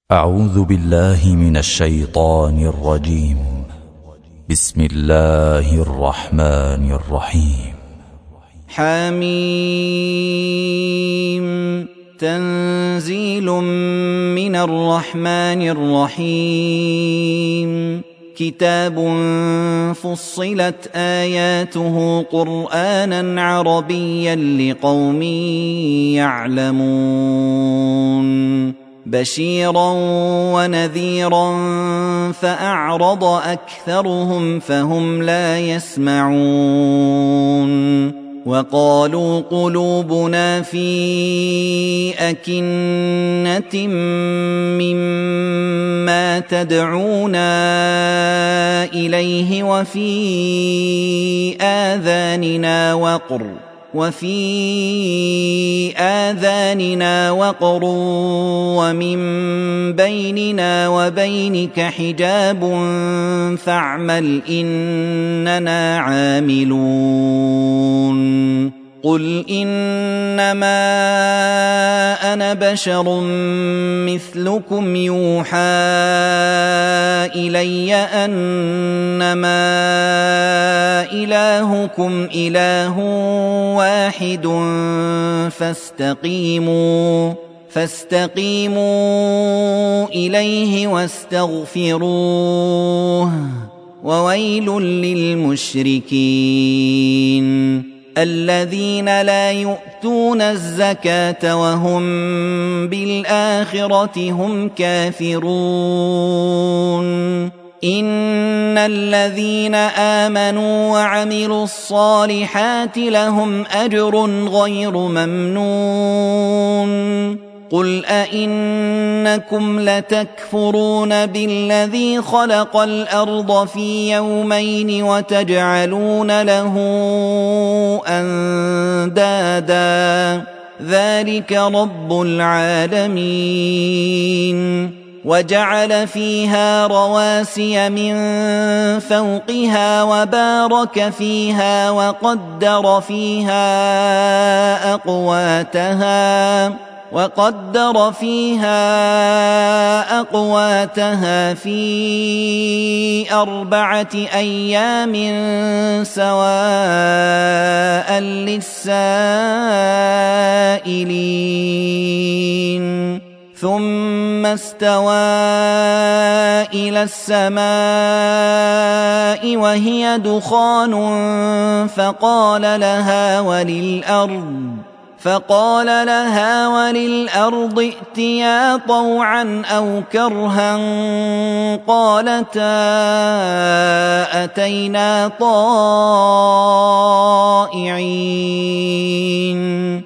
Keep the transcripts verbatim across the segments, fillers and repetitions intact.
أعوذ بالله من الشيطان الرجيم. بسم الله الرحمن الرحيم. حميم تنزيل من الرحمن الرحيم. كتاب فصلت آياته قرآنا عربيا لقوم يعلمون. بشيرا ونذيرا فأعرض أكثرهم فهم لا يسمعون. وقالوا قلوبنا في أكنة مما تدعونا إليه وفي آذاننا وقر وفي آذاننا وقر ومن بيننا وبينك حجاب فاعمل إننا عاملون. قل إنما أنا بشر مثلكم يوحى إلي أنما إلهكم إله واحد فاستقيموا فاستقيموا إليه واستغفروه وويل للمشركين الذين لا يؤتون الزكاة وهم بالآخرة هم كافرون. إن الذين آمنوا وعملوا الصالحات لهم أجر غير ممنون. قل أئنكم لتكفرون بالذي خلق الأرض في يومين وتجعلون له أندادا ذلك رب العالمين. وجعل فيها رواسي من فوقها وبارك فيها وقدر فيها أقواتها وقدر فيها أقواتها في أربعة أيام سواء للسائلين. ثم استوى إلى السماء وهي دخان فقال لها وللأرض فقال لها وللأرض ائتيا طوعا أو كرها قالتا أتينا طائعين.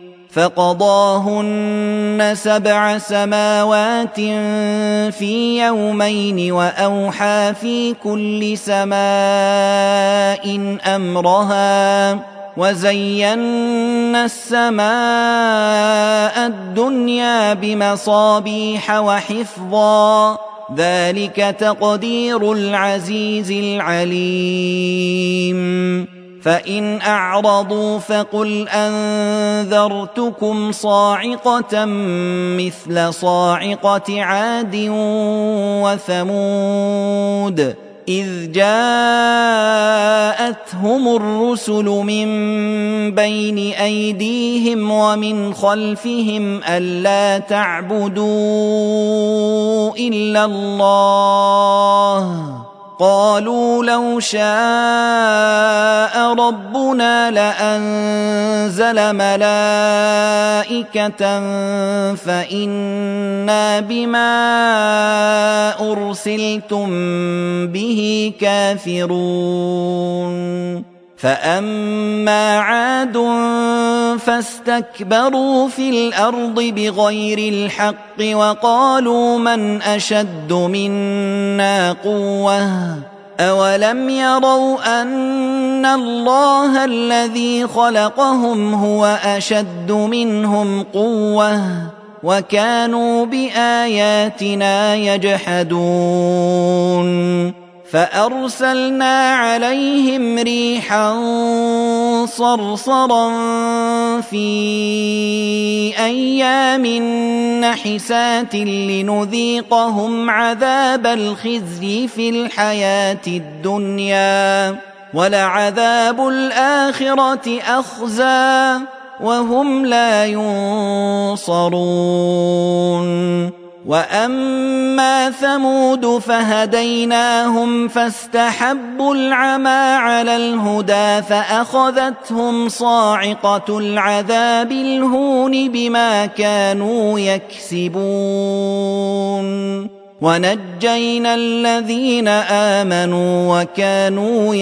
فقضاهن سبع سماوات في يومين وأوحى في كل سماء أمرها وزينا السماء الدنيا بمصابيح وحفظا ذلك تقدير العزيز العليم. فإن أعرضوا فقل أنذرتكم صاعقة مثل صاعقة عاد وثمود إذ جاءتهم الرسل من بين أيديهم ومن خلفهم ألا تعبدوا إلا الله قالوا لو شاء ربنا لأنزل ملائكة فإنا بما أرسلتم به كافرون. فأما عاد فاستكبروا في الأرض بغير الحق وقالوا من أشد منا قوة أولم يروا أن الله الذي خلقهم هو أشد منهم قوة وكانوا بآياتنا يجحدون. فأرسلنا عليهم ريحا صرصرا في أيام نحسات لنذيقهم عذاب الخزي في الحياة الدنيا ولعذاب الآخرة أخزى وهم لا ينصرون. وأما ثمود فهديناهم فاستحبوا العمى على الهدى فأخذتهم صاعقة العذاب الهون بما كانوا يكسبون. ونجينا الذين آمنوا وكانوا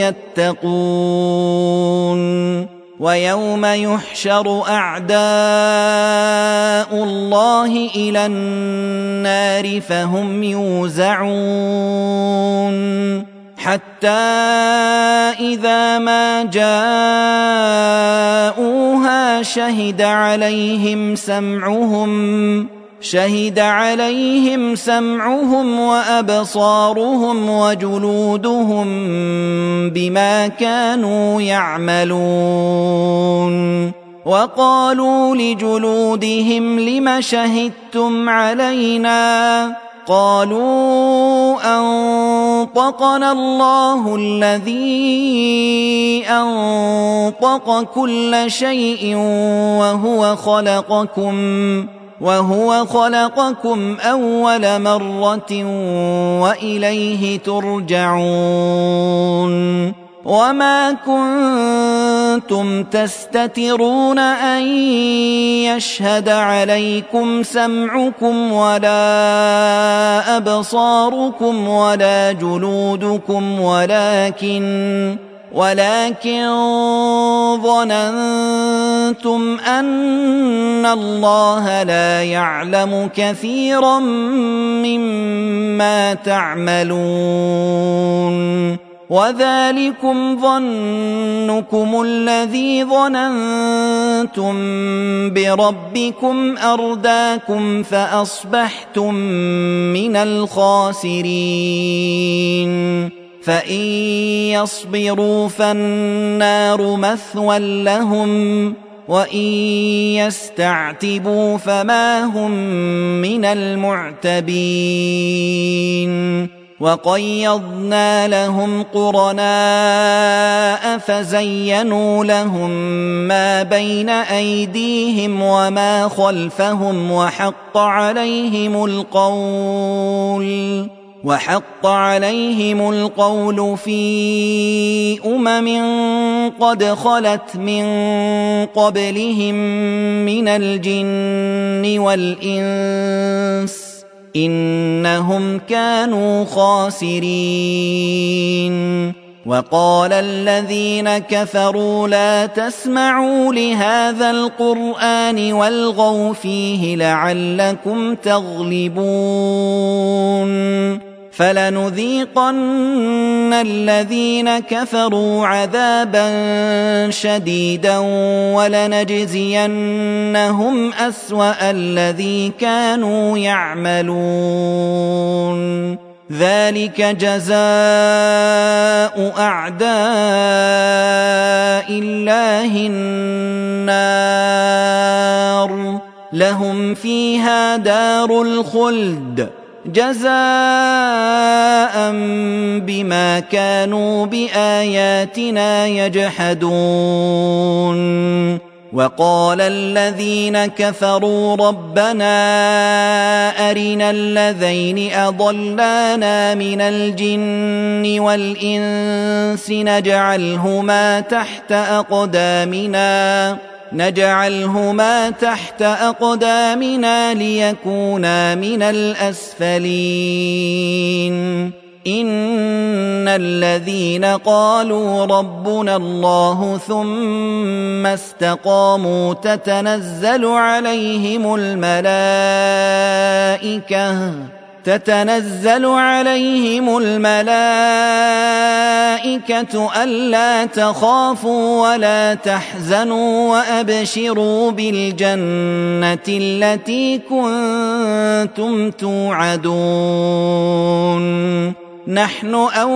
يتقون. ويوم يحشر أعداء الله إلى النار فهم يوزعون حتى إذا ما جاءوها شهد عليهم سمعهم شهد عليهم سمعهم وأبصارهم وجلودهم بما كانوا يعملون. وقالوا لجلودهم لم شهدتم علينا قالوا أنطقنا الله الذي أنطق كل شيء وهو خلقكم وهو خلقكم أول مرة وإليه ترجعون. وما كنتم تستترون أن يشهد عليكم سمعكم ولا أبصاركم ولا جلودكم ولكن ولكن ظننتم أن الله لا يعلم كثيرا مما تعملون. وذلكم ظنكم الذي ظننتم بربكم أرداكم فأصبحتم من الخاسرين. فإن يصبروا فالنار مثوى لهم وإن يستعتبوا فما هم من المعتبين. وقيضنا لهم قرناء فزينوا لهم ما بين أيديهم وما خلفهم وحق عليهم القول وحق عليهم القول في أمم قد خلت من قبلهم من الجن والإنس إنهم كانوا خاسرين. وقال الذين كفروا لا تسمعوا لهذا القرآن والغوا فيه لعلكم تغلبون. فلنذيقن الذين كفروا عذابا شديدا ولنجزينهم أسوأ الذي كانوا يعملون. ذلك جزاء أعداء الله النار لهم فيها دار الخلد جزاء بما كانوا بآياتنا يجحدون. وقال الذين كفروا ربنا أرنا الذين أضلانا من الجن والإنس نجعلهما تحت أقدامنا نجعلهما تحت أقدامنا ليكونا من الأسفلين. إن الذين قالوا ربنا الله ثم استقاموا تتنزل عليهم الملائكة تتنزل عليهم الملائكة ألا تخافوا ولا تحزنوا وأبشروا بالجنة التي كنتم توعدون نحن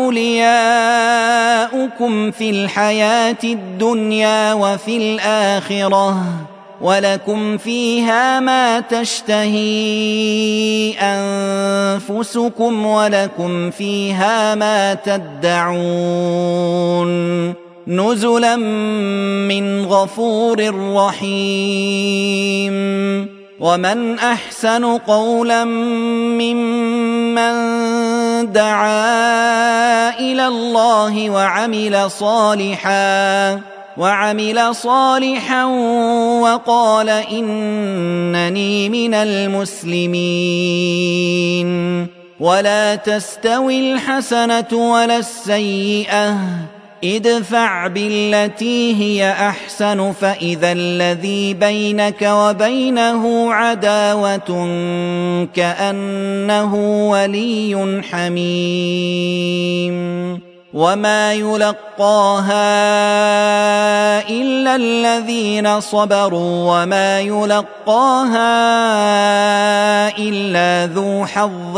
أولياؤكم في الحياة الدنيا وفي الآخرة ولكم فيها ما تشتهي أنفسكم ولكم فيها ما تدعون نزلا من غفور رحيم ومن أحسن قولا ممن دعا إلى الله وعمل صالحا وعمل صالحا وقال إنني من المسلمين ولا تستوي الحسنة ولا السيئة ادفع بالتي هي أحسن فإذا الذي بينك وبينه عداوة كأنه ولي حميم وما يلقاها إلا الذين صبروا وما يلقاها إلا ذو حظ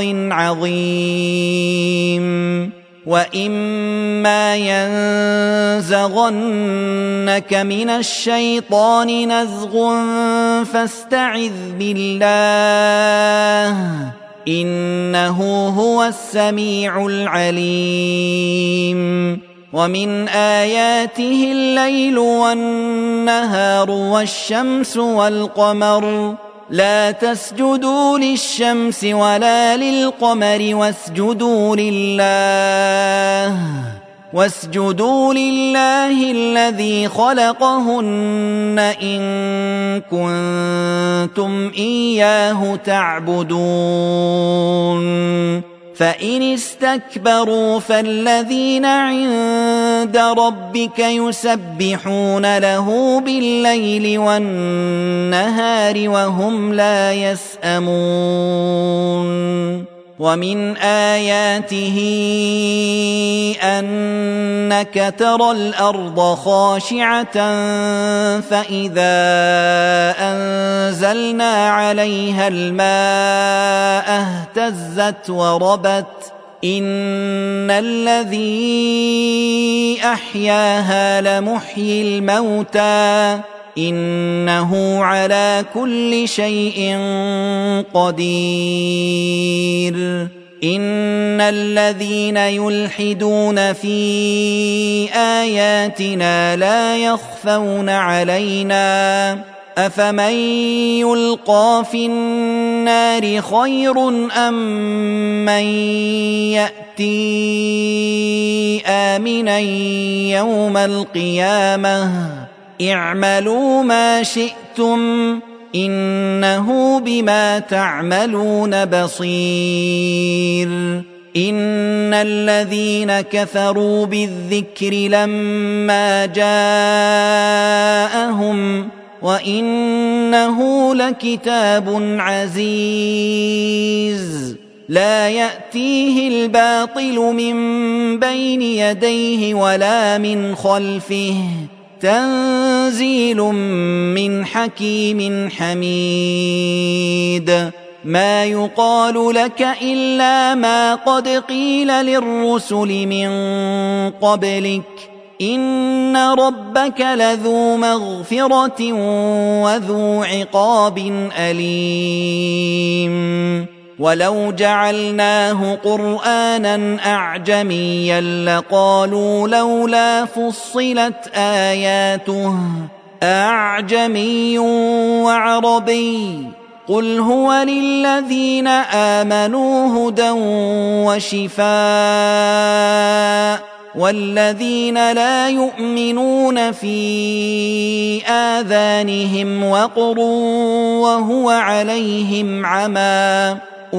عظيم وإما ينزغنك من الشيطان نزغ فاستعذ بالله إنه هو السميع العليم ومن آياته الليل والنهار والشمس والقمر لا تسجدوا للشمس ولا للقمر واسجدوا لله واسجدوا لله الذي خلقهن إن كنتم إياه تعبدون فإن استكبروا فالذين عند ربك يسبحون له بالليل والنهار وهم لا يسأمون ومن آياته أنك ترى الأرض خاشعة فإذا أنزلنا عليها الماء اهتزت وربت إن الذي أحياها لمحيي الموتى إنه على كل شيء قدير إن الذين يلحدون في آياتنا لا يخفون علينا أفمن يلقى في النار خير أم من يأتي آمنا يوم القيامة اعملوا ما شئتم إنه بما تعملون بصير إن الذين كفروا بالذكر لما جاءهم وإنه لكتاب عزيز لا يأتيه الباطل من بين يديه ولا من خلفه تنزيل من حكيم حميد ما يقال لك إلا ما قد قيل للرسل من قبلك إن ربك لذو مغفرة وذو عقاب أليم ولو جعلناه قرآنا أعجميا لقالوا لولا فصلت آياته أعجمي وعربي قل هو للذين آمنوا هدى وشفاء والذين لا يؤمنون في آذانهم وقر وهو عليهم عمى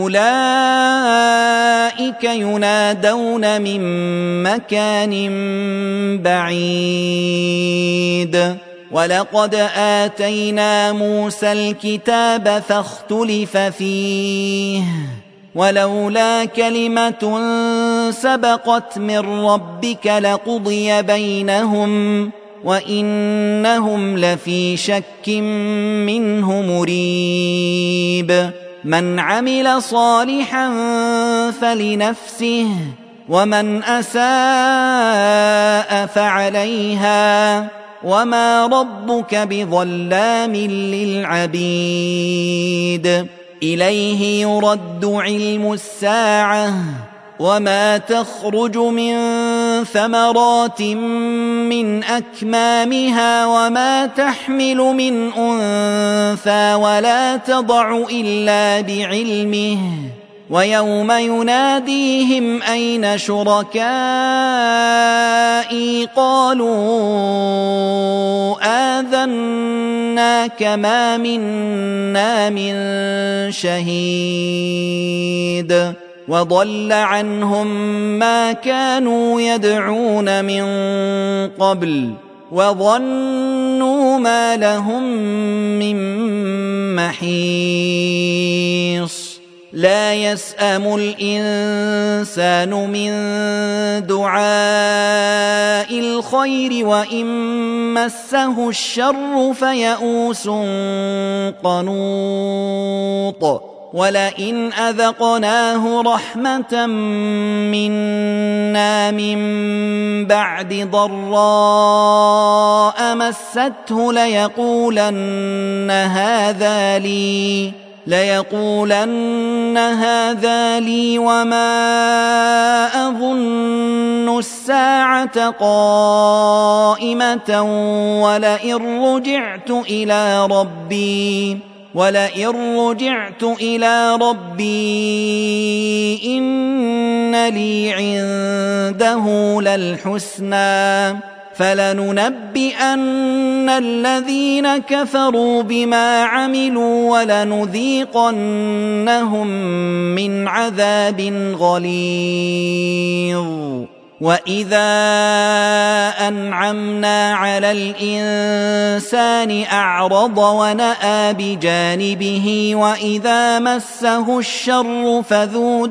أولئك ينادون من مكان بعيد ولقد آتينا موسى الكتاب فاختلف فيه ولولا كلمة سبقت من ربك لقضي بينهم وإنهم لفي شك منه مريب من عمل صالحا فلنفسه ومن أساء فعليها وما ربك بظلام للعبيد إليه يرد علم الساعة وما تخرج من ثمرات من أكمامها وما تحمل من أنثى ولا تضع إلا بعلمه ويوم يناديهم أين شركائي قالوا آذناك ما منا من شهيد وضل عنهم ما كانوا يدعون من قبل وظنوا ما لهم من محيص لا يسأم الإنسان من دعاء الخير وإن مسه الشر فيئوس قنوط ولئن أذقناه رحمة منا من بعد ضراء مسته ليقولن هذا لي ليقولن هذا لي وما أظن الساعة قائمة ولئن رجعت إلى ربي ولئن رجعت إلى ربي إن لي عنده للحسنى فلننبئن الذين كفروا بما عملوا ولنذيقنهم من عذاب غليظ وإذا أنعمنا على الإنسان أعرض ونأى بجانبه وإذا مسه الشر فذو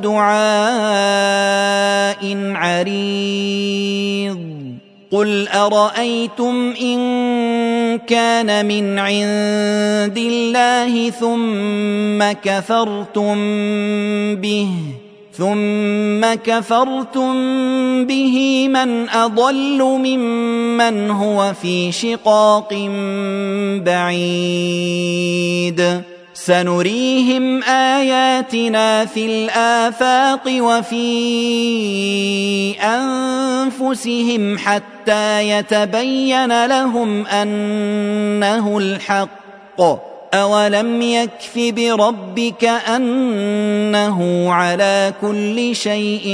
دعاء عريض قل أرأيتم إن كان من عند الله ثم كفرتم به ثم كفرتم به من أضل ممن هو في شقاق بعيد سنريهم آياتنا في الآفاق وفي أنفسهم حتى يتبين لهم أنه الحق أولم يكف بربك أنه على كل شيء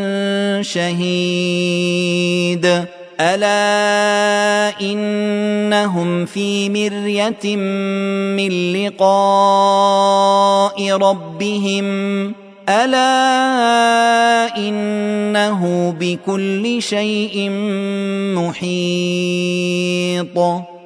شهيد ألا إنهم في مرية من لقاء ربهم ألا إنه بكل شيء محيط